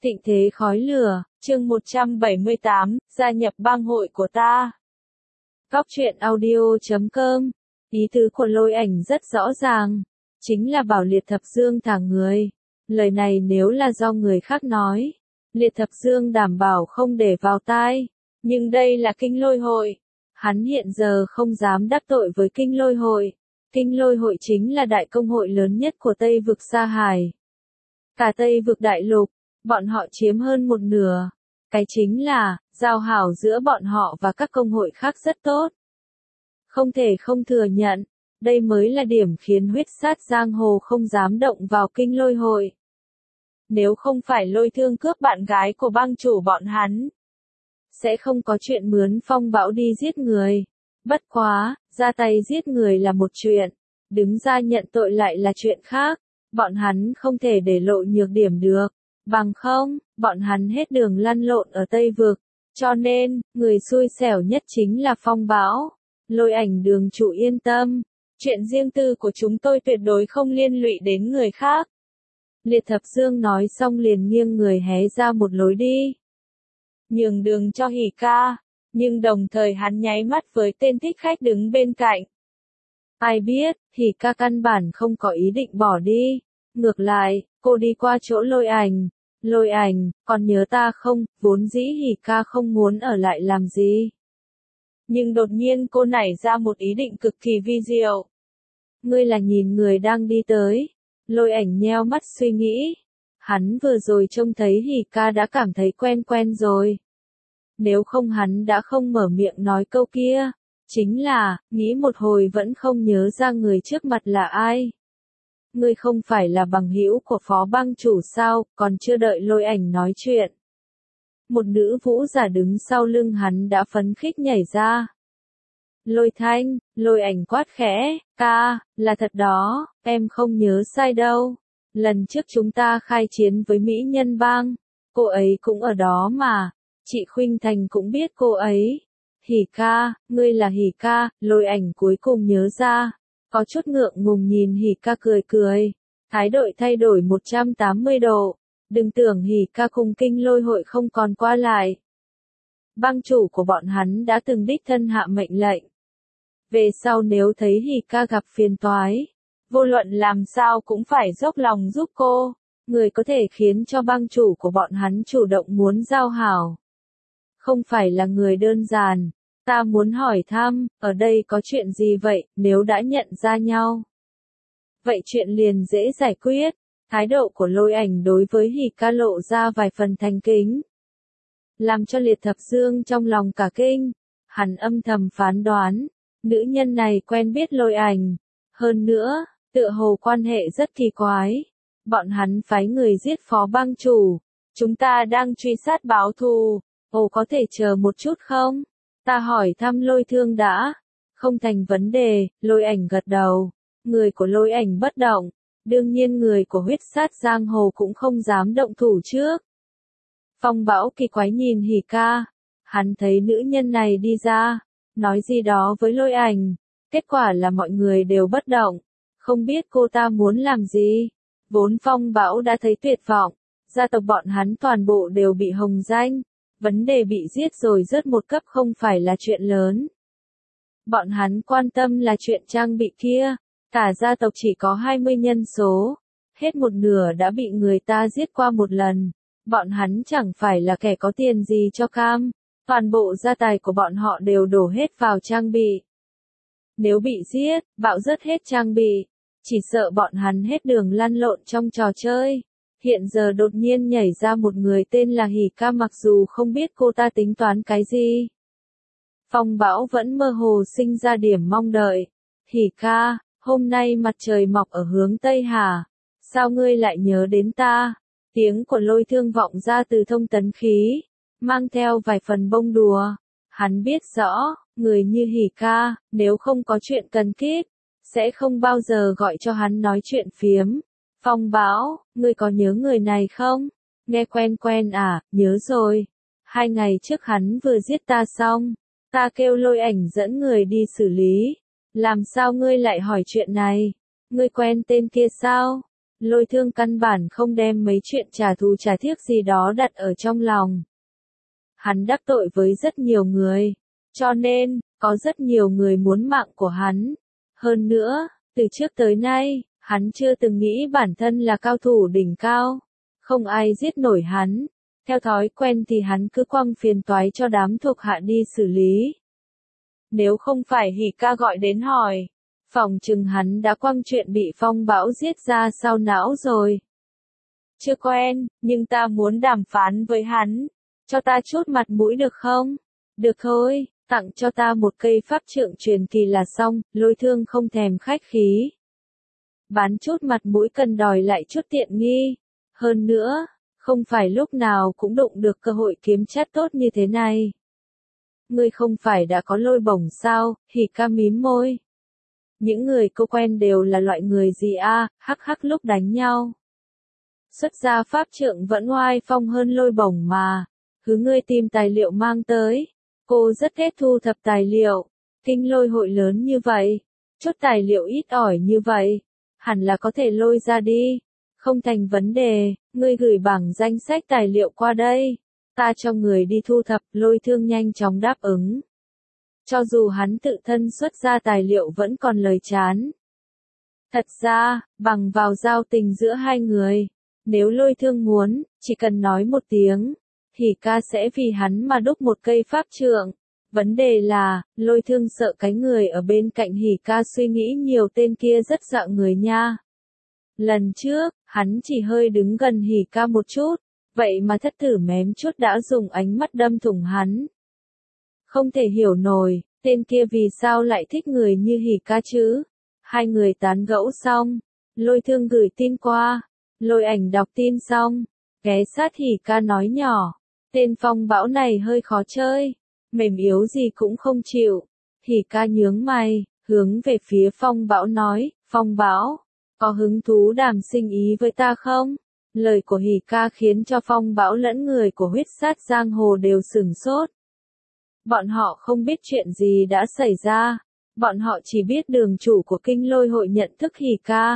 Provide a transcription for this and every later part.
Thịnh thế khói lửa, chương 178, gia nhập bang hội của ta. Góc truyện audio.com. Ý tứ của Lôi Ảnh rất rõ ràng, chính là bảo Liệt Thập Dương thả người. Lời này nếu là do người khác nói, Liệt Thập Dương đảm bảo không để vào tai, nhưng đây là Kinh Lôi Hội. Hắn hiện giờ không dám đắc tội với Kinh Lôi Hội. Kinh Lôi Hội chính là đại công hội lớn nhất của Tây vực Sa Hải. Cả Tây vực đại lục, bọn họ chiếm hơn một nửa. Cái chính là, giao hảo giữa bọn họ và các công hội khác rất tốt. Không thể không thừa nhận, đây mới là điểm khiến huyết sát giang hồ không dám động vào Kinh Lôi Hội. Nếu không phải Lôi Thương cướp bạn gái của bang chủ bọn hắn, sẽ không có chuyện mướn Phong Bão đi giết người. Bất quá, ra tay giết người là một chuyện, đứng ra nhận tội lại là chuyện khác. Bọn hắn không thể để lộ nhược điểm được, bằng không, bọn hắn hết đường lăn lộn ở Tây vực. Cho nên, người xui xẻo nhất chính là Phong Bão. Lôi Ảnh đường chủ yên tâm, chuyện riêng tư của chúng tôi tuyệt đối không liên lụy đến người khác. Liệt Thập Dương nói xong liền nghiêng người hé ra một lối đi, nhường đường cho Hỉ Ca, nhưng đồng thời hắn nháy mắt với tên thích khách đứng bên cạnh. Ai biết, Hỉ Ca căn bản không có ý định bỏ đi. Ngược lại, cô đi qua chỗ Lôi Ảnh. Lôi Ảnh, còn nhớ ta không? Vốn dĩ Hỉ Ca không muốn ở lại làm gì. Nhưng đột nhiên cô nảy ra một ý định cực kỳ vi diệu. Ngươi là nhìn người đang đi tới. Lôi Ảnh nheo mắt suy nghĩ. Hắn vừa rồi trông thấy Hỉ Ca đã cảm thấy quen quen rồi. Nếu không hắn đã không mở miệng nói câu kia. Chính là, nghĩ một hồi vẫn không nhớ ra người trước mặt là ai. Ngươi không phải là bằng hữu của phó bang chủ sao? Còn chưa đợi Lôi Ảnh nói chuyện, một nữ vũ giả đứng sau lưng hắn đã phấn khích nhảy ra. Lôi Thanh, Lôi Ảnh quát khẽ, ca, là thật đó, em không nhớ sai đâu. Lần trước chúng ta khai chiến với Mỹ Nhân Bang, cô ấy cũng ở đó mà. Chị Khuynh Thành cũng biết cô ấy. Hỉ Ca, ngươi là Hỉ Ca. Lôi Ảnh cuối cùng nhớ ra, có chút ngượng ngùng nhìn Hỉ Ca cười cười, thái độ thay đổi 180 độ. Đừng tưởng Hỉ Ca cùng Kinh Lôi Hội không còn qua lại. Bang chủ của bọn hắn đã từng đích thân hạ mệnh lệnh. Về sau nếu thấy Hỉ Ca gặp phiền toái, vô luận làm sao cũng phải dốc lòng giúp cô. Người có thể khiến cho bang chủ của bọn hắn chủ động muốn giao hảo, không phải là người đơn giản. Ta muốn hỏi thăm, ở đây có chuyện gì vậy? Nếu đã nhận ra nhau, vậy chuyện liền dễ giải quyết. Thái độ của Lôi Ảnh đối với Hỉ Ca lộ ra vài phần thành kính, làm cho Liệt Thập Dương trong lòng cả kinh. Hắn âm thầm phán đoán, nữ nhân này quen biết Lôi Ảnh. Hơn nữa, tựa hồ quan hệ rất kỳ quái. Bọn hắn phái người giết phó bang chủ. Chúng ta đang truy sát báo thù. Ồ, có thể chờ một chút không? Ta hỏi thăm Lôi Thương đã. Không thành vấn đề. Lôi Ảnh gật đầu. Người của Lôi Ảnh bất động. Đương nhiên người của huyết sát giang hồ cũng không dám động thủ trước. Phong Bão kỳ quái nhìn Hỉ Ca. Hắn thấy nữ nhân này đi ra, nói gì đó với Lôi Ảnh. Kết quả là mọi người đều bất động. Không biết cô ta muốn làm gì. Vốn Phong Bão đã thấy tuyệt vọng. Gia tộc bọn hắn toàn bộ đều bị hồng danh. Vấn đề bị giết rồi rớt một cấp không phải là chuyện lớn. Bọn hắn quan tâm là chuyện trang bị kia. Cả gia tộc chỉ có 20 nhân số. Hết một nửa đã bị người ta giết qua một lần. Bọn hắn chẳng phải là kẻ có tiền gì cho cam. Toàn bộ gia tài của bọn họ đều đổ hết vào trang bị. Nếu bị giết, bạo rớt hết trang bị, chỉ sợ bọn hắn hết đường lăn lộn trong trò chơi. Hiện giờ đột nhiên nhảy ra một người tên là Hỉ Ca, mặc dù không biết cô ta tính toán cái gì. Phong Bão vẫn mơ hồ sinh ra điểm mong đợi. Hỉ Ca, hôm nay mặt trời mọc ở hướng Tây hả? Sao ngươi lại nhớ đến ta? Tiếng của Lôi Thương vọng ra từ thông tấn khí, mang theo vài phần bông đùa. Hắn biết rõ, người như Hỉ Ca, nếu không có chuyện cần kíp, sẽ không bao giờ gọi cho hắn nói chuyện phiếm. Phong Bão, ngươi có nhớ người này không? Nghe quen quen à? Nhớ rồi. 2 ngày trước hắn vừa giết ta xong. Ta kêu Lôi Ảnh dẫn người đi xử lý. Làm sao ngươi lại hỏi chuyện này? Ngươi quen tên kia sao? Lôi Thương căn bản không đem mấy chuyện trả thù trả tiếc gì đó đặt ở trong lòng. Hắn đắc tội với rất nhiều người, cho nên, có rất nhiều người muốn mạng của hắn. Hơn nữa, từ trước tới nay, hắn chưa từng nghĩ bản thân là cao thủ đỉnh cao. Không ai giết nổi hắn. Theo thói quen thì hắn cứ quăng phiền toái cho đám thuộc hạ đi xử lý. Nếu không phải Hỉ Ca gọi đến hỏi, phỏng chừng hắn đã quăng chuyện bị Phong Bão giết ra sau não rồi. Chưa quen, nhưng ta muốn đàm phán với hắn. Cho ta chút mặt mũi được không? Được thôi, tặng cho ta một cây pháp trượng truyền kỳ là xong, Lôi Thương không thèm khách khí. Bán chút mặt mũi cần đòi lại chút tiện nghi. Hơn nữa, không phải lúc nào cũng đụng được cơ hội kiếm chất tốt như thế này. Ngươi không phải đã có Lôi Bổng sao? Hỉ Ca mím môi. Những người cô quen đều là loại người gì a? Hắc hắc lúc đánh nhau. Xuất ra pháp trượng vẫn oai phong hơn Lôi Bổng mà. Cứ ngươi tìm tài liệu mang tới. Cô rất ghét thu thập tài liệu. Kinh lôi hội lớn như vậy. Chút tài liệu ít ỏi như vậy. Hẳn là có thể lôi ra đi. Không thành vấn đề, ngươi gửi bảng danh sách tài liệu qua đây. Ta cho người đi thu thập. Lôi Thương nhanh chóng đáp ứng. Cho dù hắn tự thân xuất ra tài liệu vẫn còn lời chán. Thật ra, bằng vào giao tình giữa hai người. Nếu Lôi Thương muốn, chỉ cần nói một tiếng. Hỉ Ca sẽ vì hắn mà đúc một cây pháp trượng. Vấn đề là, Lôi Thương sợ cái người ở bên cạnh Hỉ Ca suy nghĩ nhiều tên kia rất dạng người nha. Lần trước, hắn chỉ hơi đứng gần Hỉ Ca một chút, vậy mà thất tử mém chút đã dùng ánh mắt đâm thủng hắn. Không thể hiểu nổi, tên kia vì sao lại thích người như Hỉ Ca chứ? Hai người tán gẫu xong, Lôi Thương gửi tin qua, Lôi Ảnh đọc tin xong, ghé sát Hỉ Ca nói nhỏ, tên Phong Bão này hơi khó chơi, mềm yếu gì cũng không chịu. Hỉ Ca nhướng mày, hướng về phía Phong Bão nói, Phong Bão, có hứng thú đàm sinh ý với ta không? Lời của Hỉ Ca khiến cho Phong Bão lẫn người của huyết sát giang hồ đều sửng sốt. Bọn họ không biết chuyện gì đã xảy ra, bọn họ chỉ biết đường chủ của kinh lôi hội nhận thức Hỉ Ca.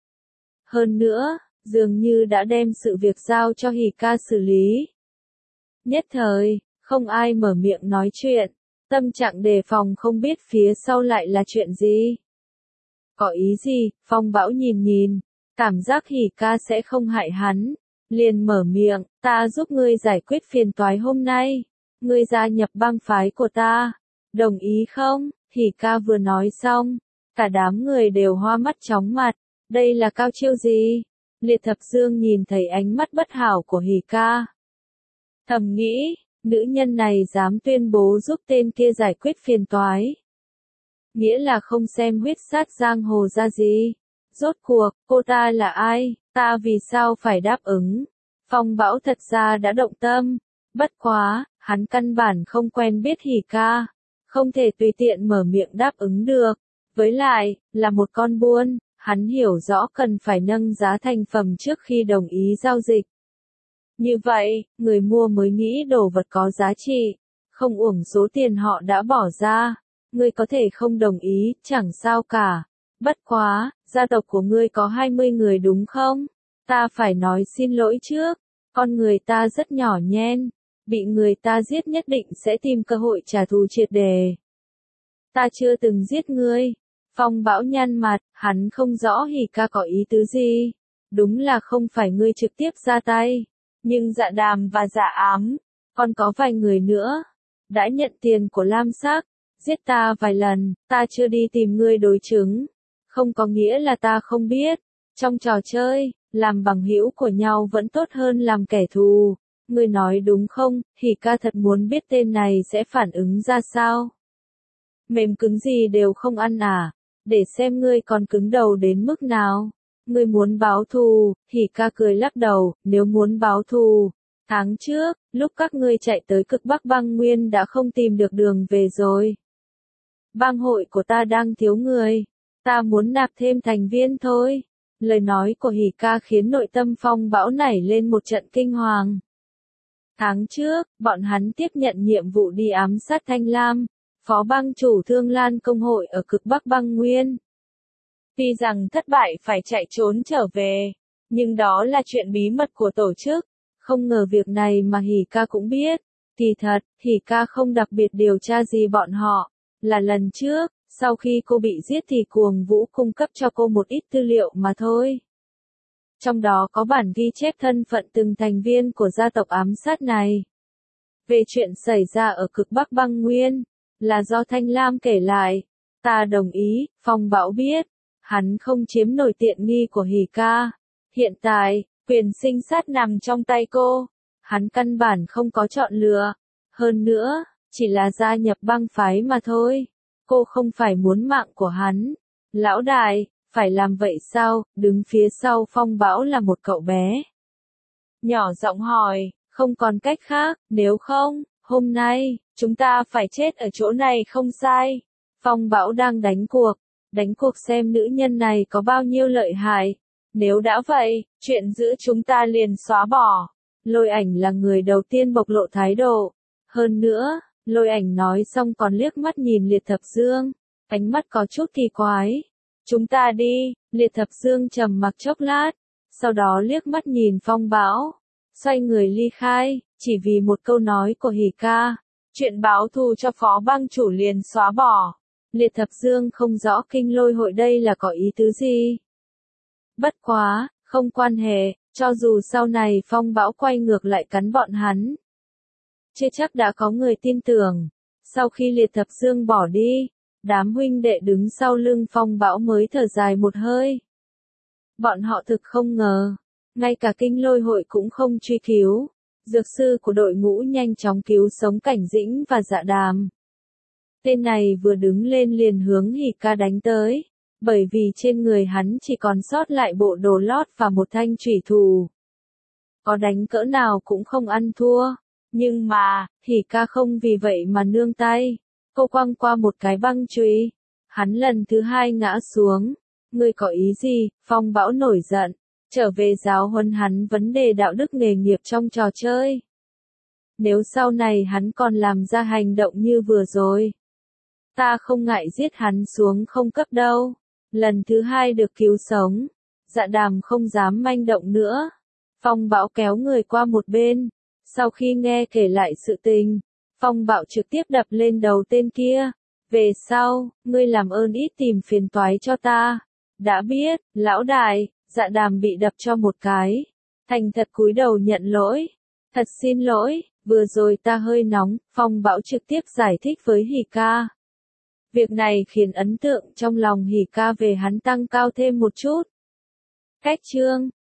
Hơn nữa, dường như đã đem sự việc giao cho Hỉ Ca xử lý. Nhất thời, không ai mở miệng nói chuyện, tâm trạng đề phòng không biết phía sau lại là chuyện gì. Có ý gì? Phong Bão nhìn nhìn, cảm giác Hỉ Ca sẽ không hại hắn, liền mở miệng, ta giúp ngươi giải quyết phiền toái hôm nay, ngươi gia nhập bang phái của ta, đồng ý không? Hỉ Ca vừa nói xong, cả đám người đều hoa mắt chóng mặt, đây là cao chiêu gì? Liệt Thập Dương nhìn thấy ánh mắt bất hảo của Hỉ Ca. Thầm nghĩ, nữ nhân này dám tuyên bố giúp tên kia giải quyết phiền toái. Nghĩa là không xem huyết sát giang hồ ra gì. Rốt cuộc, cô ta là ai, ta vì sao phải đáp ứng? Phong Bão thật ra đã động tâm. Bất quá, hắn căn bản không quen biết Hỉ Ca. Không thể tùy tiện mở miệng đáp ứng được. Với lại, là một con buôn, hắn hiểu rõ cần phải nâng giá thành phẩm trước khi đồng ý giao dịch. Như vậy, người mua mới nghĩ đồ vật có giá trị, không uổng số tiền họ đã bỏ ra. Ngươi có thể không đồng ý, chẳng sao cả. Bất quá, gia tộc của ngươi có 20 người đúng không? Ta phải nói xin lỗi trước, con người ta rất nhỏ nhen, bị người ta giết nhất định sẽ tìm cơ hội trả thù triệt đề. Ta chưa từng giết ngươi. Phong Bão nhăn mặt, hắn không rõ Hỉ Ca có ý tứ gì. Đúng là không phải ngươi trực tiếp ra tay, nhưng Dạ Đàm và Dạ Ám, còn có vài người nữa, đã nhận tiền của Lam Sắc, giết ta vài lần, ta chưa đi tìm ngươi đối chứng. Không có nghĩa là ta không biết, trong trò chơi, làm bằng hữu của nhau vẫn tốt hơn làm kẻ thù. Ngươi nói đúng không? Hỉ Ca thật muốn biết tên này sẽ phản ứng ra sao. Mềm cứng gì đều không ăn à? Để xem ngươi còn cứng đầu đến mức nào. Ngươi muốn báo thù? Hỉ Ca cười lắc đầu, nếu muốn báo thù. Tháng trước, lúc các ngươi chạy tới cực Bắc băng nguyên đã không tìm được đường về rồi. Bang hội của ta đang thiếu người. Ta muốn nạp thêm thành viên thôi. Lời nói của Hỉ Ca khiến nội tâm Phong Bão nảy lên một trận kinh hoàng. Tháng trước, bọn hắn tiếp nhận nhiệm vụ đi ám sát Thanh Lam, phó bang chủ Thương Lan công hội ở cực Bắc băng nguyên. Tuy rằng thất bại phải chạy trốn trở về, Nhưng đó là chuyện bí mật của tổ chức. Không ngờ việc này mà Hỉ ca cũng biết. Kỳ thật, Hỉ ca không đặc biệt điều tra gì bọn họ. Là lần trước, sau khi cô bị giết thì Cuồng Vũ cung cấp cho cô một ít tư liệu mà thôi. Trong đó có bản ghi chép thân phận từng thành viên của gia tộc ám sát này. Về chuyện xảy ra ở cực Bắc băng nguyên, là do Thanh Lam kể lại. Ta đồng ý, Phong Bão biết. Hắn không chiếm nổi tiện nghi của Hỉ ca. Hiện tại, quyền sinh sát nằm trong tay cô. Hắn căn bản không có chọn lựa. Hơn nữa, chỉ là gia nhập băng phái mà thôi. Cô không phải muốn mạng của hắn. Lão đại, phải làm vậy sao? Đứng phía sau Phong Bão là một cậu bé. Nhỏ giọng hỏi, không còn cách khác, nếu không, hôm nay, chúng ta phải chết ở chỗ này không sai. Phong Bão đang đánh cuộc xem nữ nhân này có bao nhiêu lợi hại. Nếu đã vậy, chuyện giữa chúng ta liền xóa bỏ. Lôi Ảnh là người đầu tiên bộc lộ thái độ. Hơn nữa, Lôi Ảnh nói xong còn liếc mắt nhìn Liệt Thập Dương. Ánh mắt có chút kỳ quái. Chúng ta đi, Liệt Thập Dương trầm mặc chốc lát. Sau đó liếc mắt nhìn Phong Bão. Xoay người ly khai, chỉ vì một câu nói của Hỉ ca. Chuyện báo thù cho Phó bang chủ liền xóa bỏ. Liệt Thập Dương không rõ kinh lôi hội đây là có ý tứ gì. Bất quá, không quan hệ, cho dù sau này Phong Bão quay ngược lại cắn bọn hắn. Chưa chắc đã có người tin tưởng. Sau khi Liệt Thập Dương bỏ đi, đám huynh đệ đứng sau lưng Phong Bão mới thở dài một hơi. Bọn họ thực không ngờ, ngay cả kinh lôi hội cũng không truy cứu. Dược sư của đội ngũ nhanh chóng cứu sống Cảnh Dĩnh và Dạ Đàm. Tên này vừa đứng lên liền hướng Hỉ ca đánh tới. Bởi vì trên người hắn chỉ còn sót lại bộ đồ lót và một thanh chủy thủ. Có đánh cỡ nào cũng không ăn thua. Nhưng mà, Hỉ ca không vì vậy mà nương tay. Cô quăng qua một cái băng chùy. Hắn lần thứ hai ngã xuống. Ngươi có ý gì? Phong Bão nổi giận. Trở về giáo huấn hắn vấn đề đạo đức nghề nghiệp trong trò chơi. Nếu sau này hắn còn làm ra hành động như vừa rồi, ta không ngại giết hắn xuống không cấp đâu. Lần thứ hai được cứu sống. Dạ Đàm không dám manh động nữa. Phong Bão kéo người qua một bên. Sau khi nghe kể lại sự tình, Phong Bão trực tiếp đập lên đầu tên kia. Về sau, ngươi làm ơn ít tìm phiền toái cho ta. Đã biết, lão đại. Dạ Đàm bị đập cho một cái. Thành thật cúi đầu nhận lỗi. Thật xin lỗi, vừa rồi ta hơi nóng. Phong Bão trực tiếp giải thích với Hỉ ca. Việc này khiến ấn tượng trong lòng Hỉ ca về hắn tăng cao thêm một chút. Cách chương